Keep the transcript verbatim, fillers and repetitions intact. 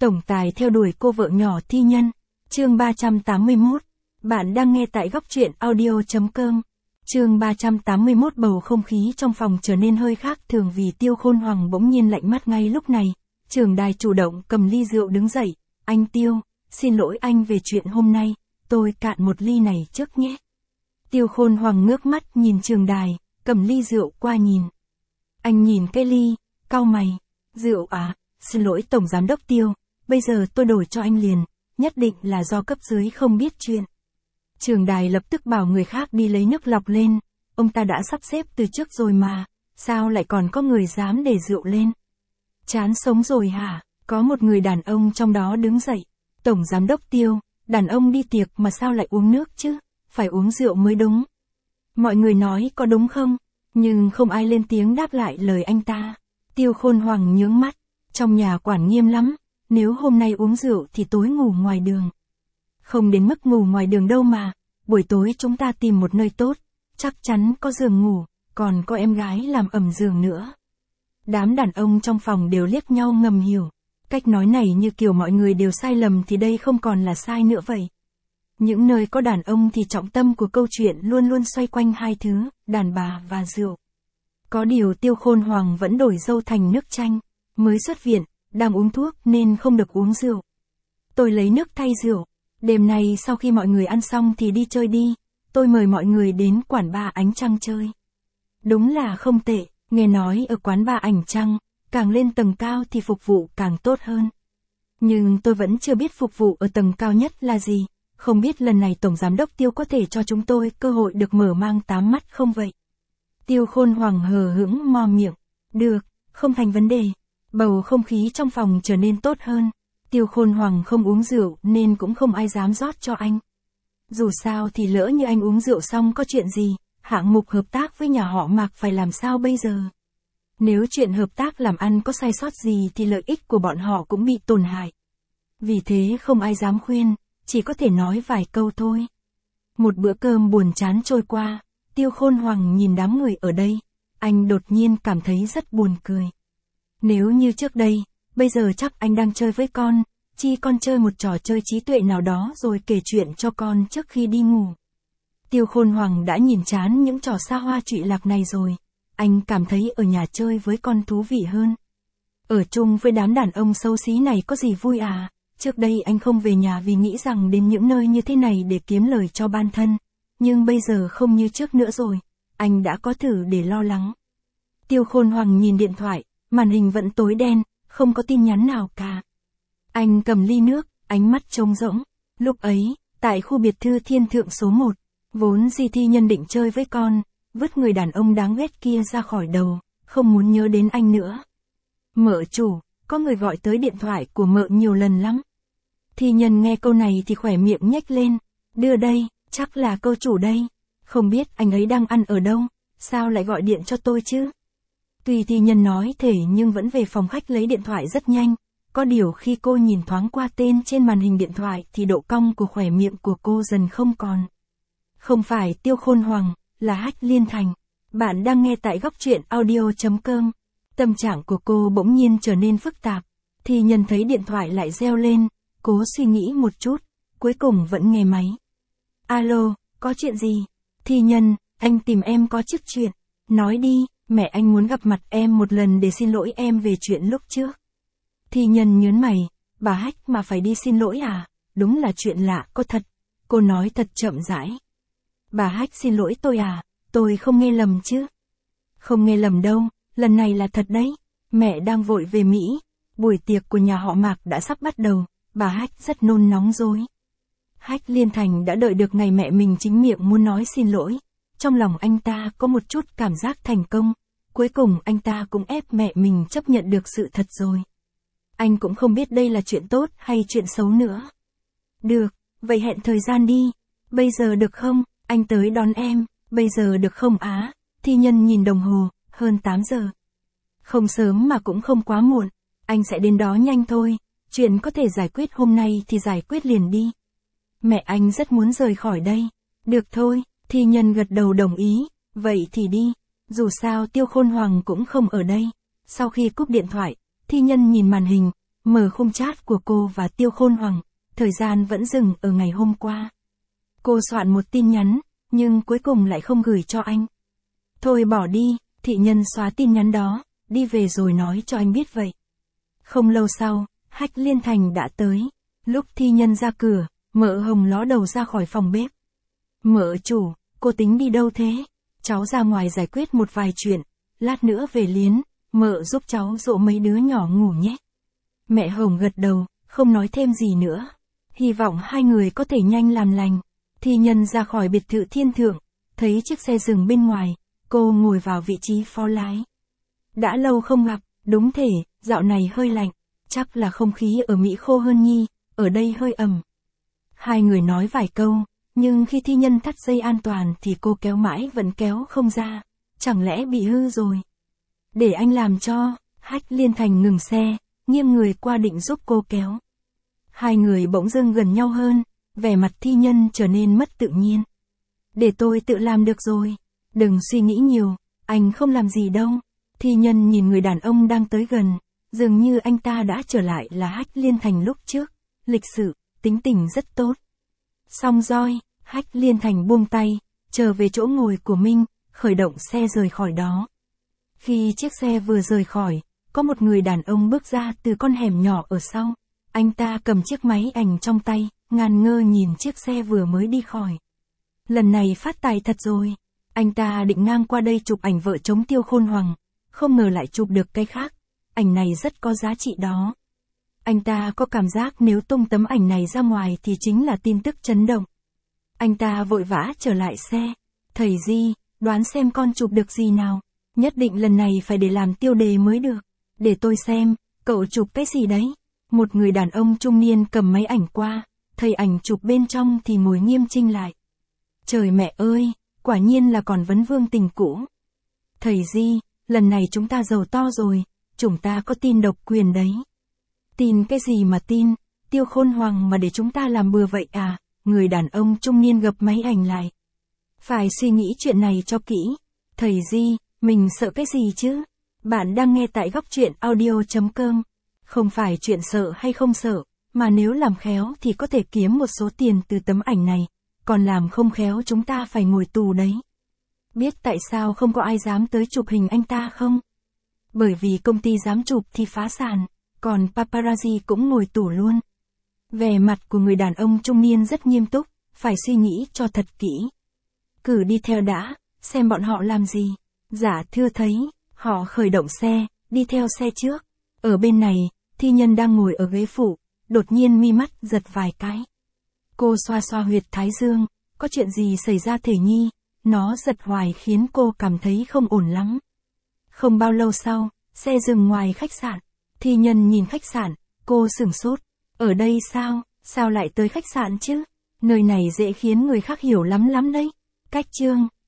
Tổng tài theo đuổi cô vợ nhỏ thi nhân. Chương ba trăm tám mươi mốt. Bạn đang nghe tại góc truyện audio chấm com. Chương ba trăm tám mươi mốt. Bầu không khí trong phòng trở nên hơi khác thường vì Tiêu Khôn Hoàng bỗng nhiên lạnh mắt ngay lúc này. Trường đài chủ động cầm ly rượu đứng dậy. Anh Tiêu, xin lỗi anh về chuyện hôm nay, tôi cạn một ly này trước nhé. Tiêu Khôn Hoàng ngước mắt nhìn trường đài, cầm ly rượu qua nhìn. Anh nhìn cái ly, cau mày. Rượu à, xin lỗi Tổng Giám đốc Tiêu, bây giờ tôi đổi cho anh liền, nhất định là do cấp dưới không biết chuyện. Trường đài lập tức bảo người khác đi lấy nước lọc lên, ông ta đã sắp xếp từ trước rồi mà, sao lại còn có người dám để rượu lên? Chán sống rồi hả? Có một người đàn ông trong đó đứng dậy. Tổng Giám đốc Tiêu, đàn ông đi tiệc mà sao lại uống nước chứ? Phải uống rượu mới đúng. Mọi người nói có đúng không? Nhưng không ai lên tiếng đáp lại lời anh ta. Tiêu Khôn Hoàng nhướng mắt. Trong nhà quản nghiêm lắm. Nếu hôm nay uống rượu thì tối ngủ ngoài đường. Không đến mức ngủ ngoài đường đâu mà. Buổi tối chúng ta tìm một nơi tốt. Chắc chắn có giường ngủ. Còn có em gái làm ẩm giường nữa. Đám đàn ông trong phòng đều liếc nhau ngầm hiểu. Cách nói này như kiểu mọi người đều sai lầm thì đây không còn là sai nữa vậy. Những nơi có đàn ông thì trọng tâm của câu chuyện luôn luôn xoay quanh hai thứ, đàn bà và rượu. Có điều Tiêu Khôn Hoàng vẫn đổi dâu thành nước chanh. Mới xuất viện, đang uống thuốc nên không được uống rượu. Tôi lấy nước thay rượu. Đêm nay sau khi mọi người ăn xong thì đi chơi đi. Tôi mời mọi người đến quán bar Ánh Trăng chơi. Đúng là không tệ, nghe nói ở quán bar Ánh Trăng, càng lên tầng cao thì phục vụ càng tốt hơn. Nhưng tôi vẫn chưa biết phục vụ ở tầng cao nhất là gì. Không biết lần này Tổng Giám đốc Tiêu có thể cho chúng tôi cơ hội được mở mang tám mắt không vậy? Tiêu Khôn Hoàng hờ hững mò miệng. Được, không thành vấn đề. Bầu không khí trong phòng trở nên tốt hơn. Tiêu Khôn Hoàng không uống rượu nên cũng không ai dám rót cho anh. Dù sao thì lỡ như anh uống rượu xong có chuyện gì, hạng mục hợp tác với nhà họ Mạc phải làm sao bây giờ? Nếu chuyện hợp tác làm ăn có sai sót gì thì lợi ích của bọn họ cũng bị tổn hại. Vì thế không ai dám khuyên, chỉ có thể nói vài câu thôi. Một bữa cơm buồn chán trôi qua, Tiêu Khôn Hoàng nhìn đám người ở đây, anh đột nhiên cảm thấy rất buồn cười. Nếu như trước đây, bây giờ chắc anh đang chơi với con, chi con chơi một trò chơi trí tuệ nào đó rồi kể chuyện cho con trước khi đi ngủ. Tiêu Khôn Hoàng đã nhìn chán những trò xa hoa trụy lạc này rồi, anh cảm thấy ở nhà chơi với con thú vị hơn. Ở chung với đám đàn ông xấu xí này có gì vui à? Trước đây anh không về nhà vì nghĩ rằng đến những nơi như thế này để kiếm lời cho bản thân. Nhưng bây giờ không như trước nữa rồi. Anh đã có thử để lo lắng. Tiêu Khôn Hoàng nhìn điện thoại, màn hình vẫn tối đen, không có tin nhắn nào cả. Anh cầm ly nước, ánh mắt trống rỗng. Lúc ấy, tại khu biệt thự Thiên Thượng số một, vốn dĩ thi nhân định chơi với con, vứt người đàn ông đáng ghét kia ra khỏi đầu, không muốn nhớ đến anh nữa. Mợ chủ, có người gọi tới điện thoại của mợ nhiều lần lắm. Thi nhân nghe câu này thì khỏe miệng nhếch lên. Đưa đây, chắc là cô chủ đây. Không biết anh ấy đang ăn ở đâu, sao lại gọi điện cho tôi chứ? Tuy thi nhân nói thể nhưng vẫn về phòng khách lấy điện thoại rất nhanh. Có điều khi cô nhìn thoáng qua tên trên màn hình điện thoại thì độ cong của khỏe miệng của cô dần không còn. Không phải Tiêu Khôn Hoàng, là Hách Liên Thành. Bạn đang nghe tại góc truyện audio chấm com. Tâm trạng của cô bỗng nhiên trở nên phức tạp. Thi nhân thấy điện thoại lại reo lên, cố suy nghĩ một chút, cuối cùng vẫn nghe máy. Alo, có chuyện gì? Thi nhân, anh tìm em có chút chuyện. Nói đi, mẹ anh muốn gặp mặt em một lần để xin lỗi em về chuyện lúc trước. Thi nhân nhớn mày, bà Hách mà phải đi xin lỗi à? Đúng là chuyện lạ có thật. Cô nói thật chậm rãi. Bà Hách xin lỗi tôi à? Tôi không nghe lầm chứ? Không nghe lầm đâu, lần này là thật đấy. Mẹ đang vội về Mỹ. Buổi tiệc của nhà họ Mạc đã sắp bắt đầu. Bà Hách rất nôn nóng rồi. Hách Liên Thành đã đợi được ngày mẹ mình chính miệng muốn nói xin lỗi. Trong lòng anh ta có một chút cảm giác thành công. Cuối cùng anh ta cũng ép mẹ mình chấp nhận được sự thật rồi. Anh cũng không biết đây là chuyện tốt hay chuyện xấu nữa. Được, vậy hẹn thời gian đi. Bây giờ được không? Anh tới đón em. Bây giờ được không á? Thi nhân nhìn đồng hồ, hơn tám giờ. Không sớm mà cũng không quá muộn. Anh sẽ đến đó nhanh thôi. Chuyện có thể giải quyết hôm nay thì giải quyết liền đi. Mẹ anh rất muốn rời khỏi đây. Được thôi, thi nhân gật đầu đồng ý. Vậy thì đi. Dù sao Tiêu Khôn Hoàng cũng không ở đây. Sau khi cúp điện thoại, thi nhân nhìn màn hình, mở khung chat của cô và Tiêu Khôn Hoàng, thời gian vẫn dừng ở ngày hôm qua. Cô soạn một tin nhắn, nhưng cuối cùng lại không gửi cho anh. Thôi bỏ đi, thị nhân xóa tin nhắn đó, đi về rồi nói cho anh biết vậy. Không lâu sau, Hách Liên Thành đã tới. Lúc thi nhân ra cửa, Mợ Hồng ló đầu ra khỏi phòng bếp. Mợ chủ, cô tính đi đâu thế? Cháu ra ngoài giải quyết một vài chuyện, lát nữa về liến, mợ giúp cháu dỗ mấy đứa nhỏ ngủ nhé. Mẹ Hồng gật đầu, không nói thêm gì nữa. Hy vọng hai người có thể nhanh làm lành. Thi nhân ra khỏi biệt thự Thiên Thượng, thấy chiếc xe dừng bên ngoài, cô ngồi vào vị trí phó lái. Đã lâu không gặp, đúng thể, dạo này hơi lạnh, chắc là không khí ở Mỹ khô hơn nhi, ở đây hơi ẩm. Hai người nói vài câu, nhưng khi thi nhân thắt dây an toàn thì cô kéo mãi vẫn kéo không ra, chẳng lẽ bị hư rồi. Để anh làm cho, Hách Liên Thành ngừng xe, nghiêng người qua định giúp cô kéo. Hai người bỗng dưng gần nhau hơn, vẻ mặt thi nhân trở nên mất tự nhiên. Để tôi tự làm được rồi, đừng suy nghĩ nhiều, anh không làm gì đâu. Thi nhân nhìn người đàn ông đang tới gần, dường như anh ta đã trở lại là Hách Liên Thành lúc trước, lịch sự, tính tình rất tốt. Xong roi, Hách Liên Thành buông tay, trở về chỗ ngồi của mình, khởi động xe rời khỏi đó. Khi chiếc xe vừa rời khỏi, có một người đàn ông bước ra từ con hẻm nhỏ ở sau. Anh ta cầm chiếc máy ảnh trong tay, ngàn ngơ nhìn chiếc xe vừa mới đi khỏi. Lần này phát tài thật rồi. Anh ta định ngang qua đây chụp ảnh vợ chồng Tiêu Khôn Hoàng, không ngờ lại chụp được cái khác. Ảnh này rất có giá trị đó. Anh ta có cảm giác nếu tung tấm ảnh này ra ngoài thì chính là tin tức chấn động. Anh ta vội vã trở lại xe. Thầy Di, đoán xem con chụp được gì nào. Nhất định lần này phải để làm tiêu đề mới được. Để tôi xem, cậu chụp cái gì đấy? Một người đàn ông trung niên cầm máy ảnh qua, thầy ảnh chụp bên trong thì ngồi nghiêm chỉnh lại. Trời mẹ ơi, quả nhiên là còn vấn vương tình cũ. Thầy Di, lần này chúng ta giàu to rồi, chúng ta có tin độc quyền đấy. Tin cái gì mà tin, Tiêu Khôn Hoàng mà để chúng ta làm bừa vậy à? Người đàn ông trung niên gập máy ảnh lại. Phải suy nghĩ chuyện này cho kỹ. Thầy Di, mình sợ cái gì chứ? Bạn đang nghe tại góc truyện audio chấm com. Không phải chuyện sợ hay không sợ, mà nếu làm khéo thì có thể kiếm một số tiền từ tấm ảnh này, còn làm không khéo chúng ta phải ngồi tù đấy. Biết tại sao không có ai dám tới chụp hình anh ta không? Bởi vì công ty dám chụp thì phá sản, còn paparazzi cũng ngồi tù luôn. Vẻ mặt của người đàn ông trung niên rất nghiêm túc, phải suy nghĩ cho thật kỹ. Cử đi theo đã, xem bọn họ làm gì. Dạ thưa thấy, họ khởi động xe, đi theo xe trước. Ở bên này, thi nhân đang ngồi ở ghế phụ, đột nhiên mi mắt giật vài cái. Cô xoa xoa huyệt thái dương, có chuyện gì xảy ra thể nhi, nó giật hoài khiến cô cảm thấy không ổn lắm. Không bao lâu sau, xe dừng ngoài khách sạn, thi nhân nhìn khách sạn, cô sửng sốt. Ở đây sao, sao lại tới khách sạn chứ? Nơi này dễ khiến người khác hiểu lắm lắm đấy. Cách chương